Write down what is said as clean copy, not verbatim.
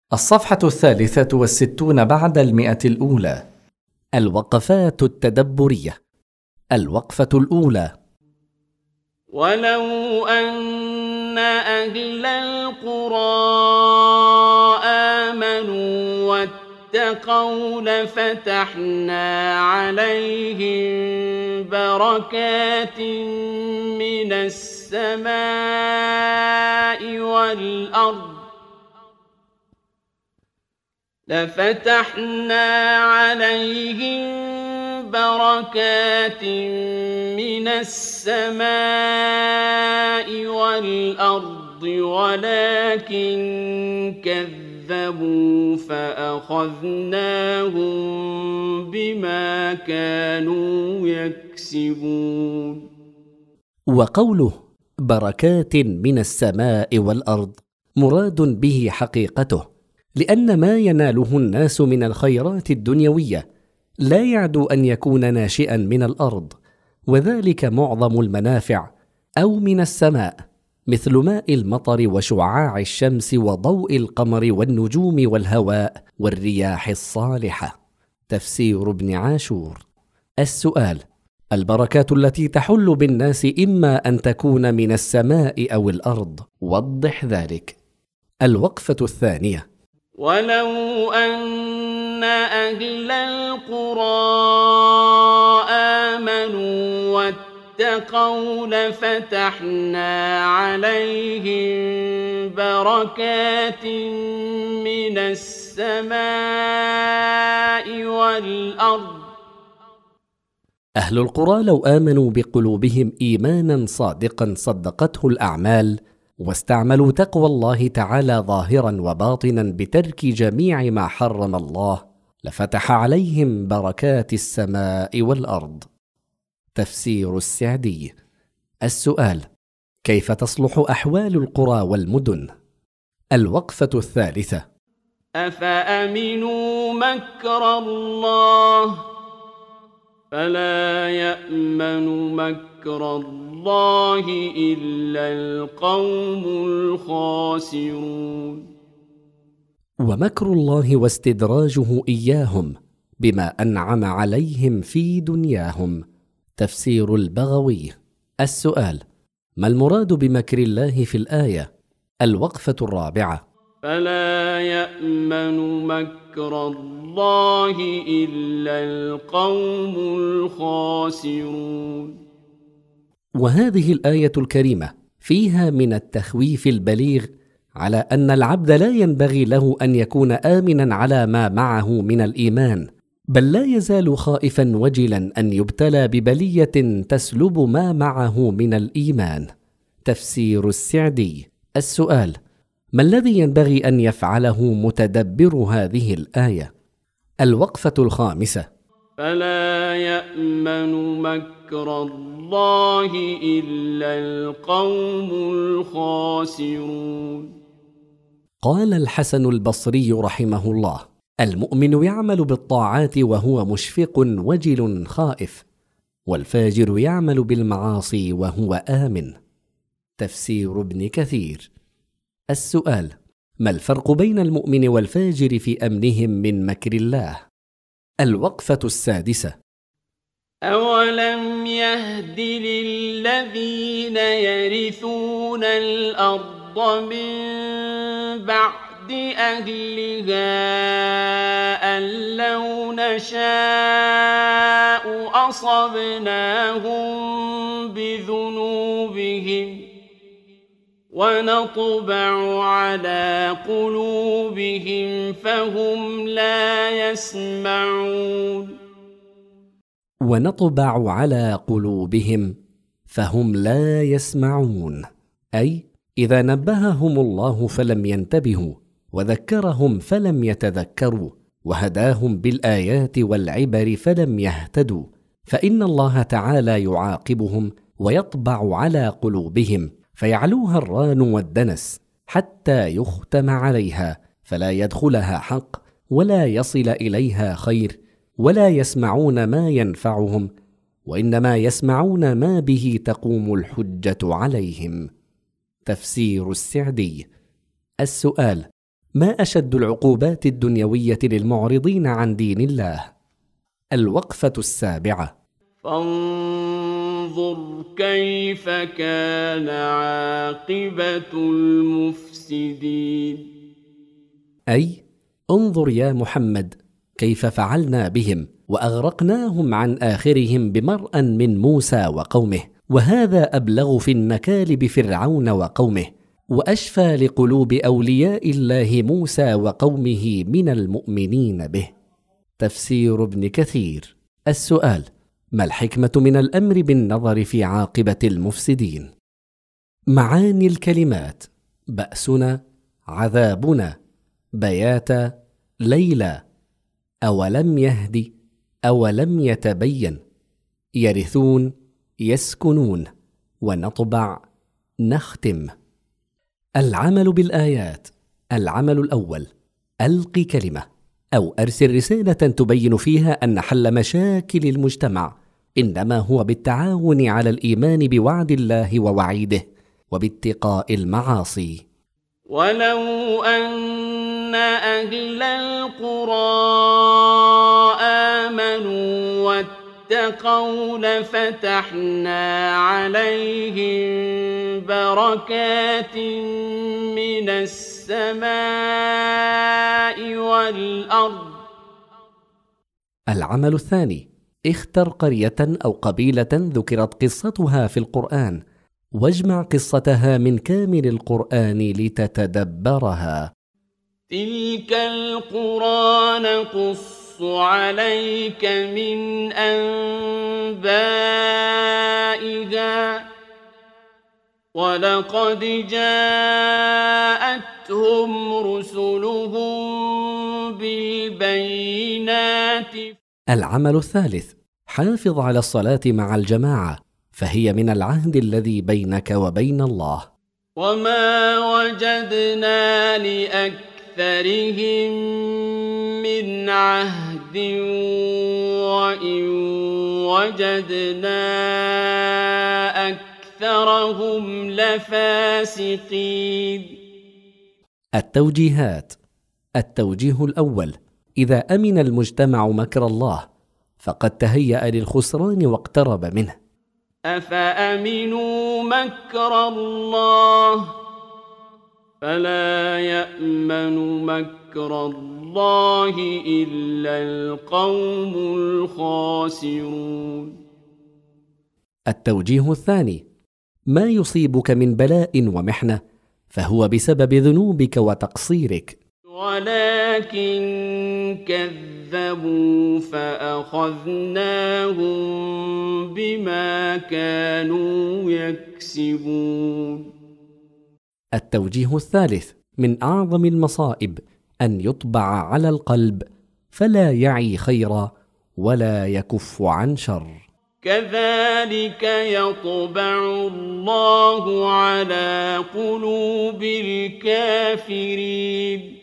الصفحة 63 بعد 100 الوقفات التدبرية. الوقفة الأولى: ولو أن أهل القرى آمنوا واتقوا لفتحنا عليهم بركات من السماء والأرض ولكن كذبوا فأخذناهم بما كانوا يكسبون. وقوله بركات من السماء والأرض مراد به حقيقته، لأن ما يناله الناس من الخيرات الدنيوية لا يعدو أن يكون ناشئا من الأرض، وذلك معظم المنافع، أو من السماء مثل ماء المطر وشعاع الشمس وضوء القمر والنجوم والهواء والرياح الصالحة. تفسير ابن عاشور. السؤال: البركات التي تحل بالناس إما أن تكون من السماء أو الأرض، وضح ذلك. الوقفة الثانية: ولو أن أهل القرى آمنوا واتقوا لفتحنا عليهم بركات من السماء والأرض. أهل القرى لو آمنوا بقلوبهم إيمانا صادقا صدقته الأعمال، واستعملوا تقوى الله تعالى ظاهرا وباطنا بترك جميع ما حرم الله، لفتح عليهم بركات السماء والأرض. تفسير السعدي. السؤال: كيف تصلح أحوال القرى والمدن؟ الوقفة الثالثة: أفأمنوا مكر الله فلا يأمن مكر الله إلا القوم الخاسرون. ومكر الله واستدراجه إياهم بما أنعم عليهم في دنياهم. تفسير البغوي. السؤال: ما المراد بمكر الله في الآية؟ الوقفة الرابعة: فلا يأمن مكر الله إلا القوم الخاسرون. وهذه الآية الكريمة فيها من التخويف البليغ على أن العبد لا ينبغي له أن يكون آمنا على ما معه من الإيمان، بل لا يزال خائفا وجلا أن يبتلى ببلية تسلب ما معه من الإيمان. تفسير السعدي. السؤال: ما الذي ينبغي أن يفعله متدبر هذه الآية؟ الوقفة الخامسة: فلا يأمن مكر الله إلا القوم الخاسرون. قال الحسن البصري رحمه الله: المؤمن يعمل بالطاعات وهو مشفق وجل خائف، والفاجر يعمل بالمعاصي وهو آمن. تفسير ابن كثير. السؤال: ما الفرق بين المؤمن والفاجر في أمنهم من مكر الله؟ الوقفة السادسة: أولم يهد للذين يرثون الأرض من بعد أهلها أن لو نشاء أصبناهم بذنوبهم ونطبع على قلوبهم فهم لا يسمعون. ونطبع على قلوبهم فهم لا يسمعون، أي إذا نبههم الله فلم ينتبهوا، وذكرهم فلم يتذكروا، وهداهم بالآيات والعبر فلم يهتدوا، فإن الله تعالى يعاقبهم ويطبع على قلوبهم فيعلوها الران والدنس حتى يختم عليها، فلا يدخلها حق ولا يصل إليها خير، ولا يسمعون ما ينفعهم، وإنما يسمعون ما به تقوم الحجة عليهم. تفسير السعدي. السؤال: ما أشد العقوبات الدنيوية للمعرضين عن دين الله؟ الوقفة 7. فانظر كيف كان عاقبة المفسدين. أي انظر يا محمد كيف فعلنا بهم وأغرقناهم عن آخرهم بمرأ من موسى وقومه، وهذا أبلغ في النكال بفرعون وقومه، وأشفى لقلوب أولياء الله موسى وقومه من المؤمنين به. تفسير ابن كثير. السؤال: ما الحكمة من الأمر بالنظر في عاقبة المفسدين؟ معاني الكلمات: بأسنا، عذابنا، بياتا، ليلا، أولم يهدي، أولم يتبين، يرثون، يسكنون، ونطبع، نختم. العمل بالآيات: العمل الأول: ألق كلمة أو أرسل رسالة تبين فيها أن حل مشاكل المجتمع إنما هو بالتعاون على الإيمان بوعد الله ووعيده وباتقاء المعاصي. ولو أن أهل القرى آمنوا واتقوا لفتحنا عليهم بركات من السماء والأرض. العمل الثاني: اختر قرية أو قبيلة ذكرت قصتها في القرآن واجمع قصتها من كامل القرآن لتتدبرها. تلك القرى نقص عليك من أنبائها ولقد جاءتهم رسلهم بالبينات. العمل الثالث: حافظ على الصلاة مع الجماعة فهي من العهد الذي بينك وبين الله. وما وجدنا لأكثرهم من عهد وإن وجدنا أكثرهم لفاسقين. التوجيهات: التوجيه الأول: إذا أمن المجتمع مكر الله فقد تهيأ للخسران واقترب منه. أفأمنوا مكر الله فلا يأمن مكر الله إلا القوم الخاسرون. التوجيه الثاني: ما يصيبك من بلاء ومحنة فهو بسبب ذنوبك وتقصيرك، ولكن كذبوا فأخذناهم بما كانوا يكسبون. التوجيه الثالث: من أعظم المصائب أن يطبع على القلب فلا يعي خيرا ولا يكف عن شر. كذلك يطبع الله على قلوب الكافرين.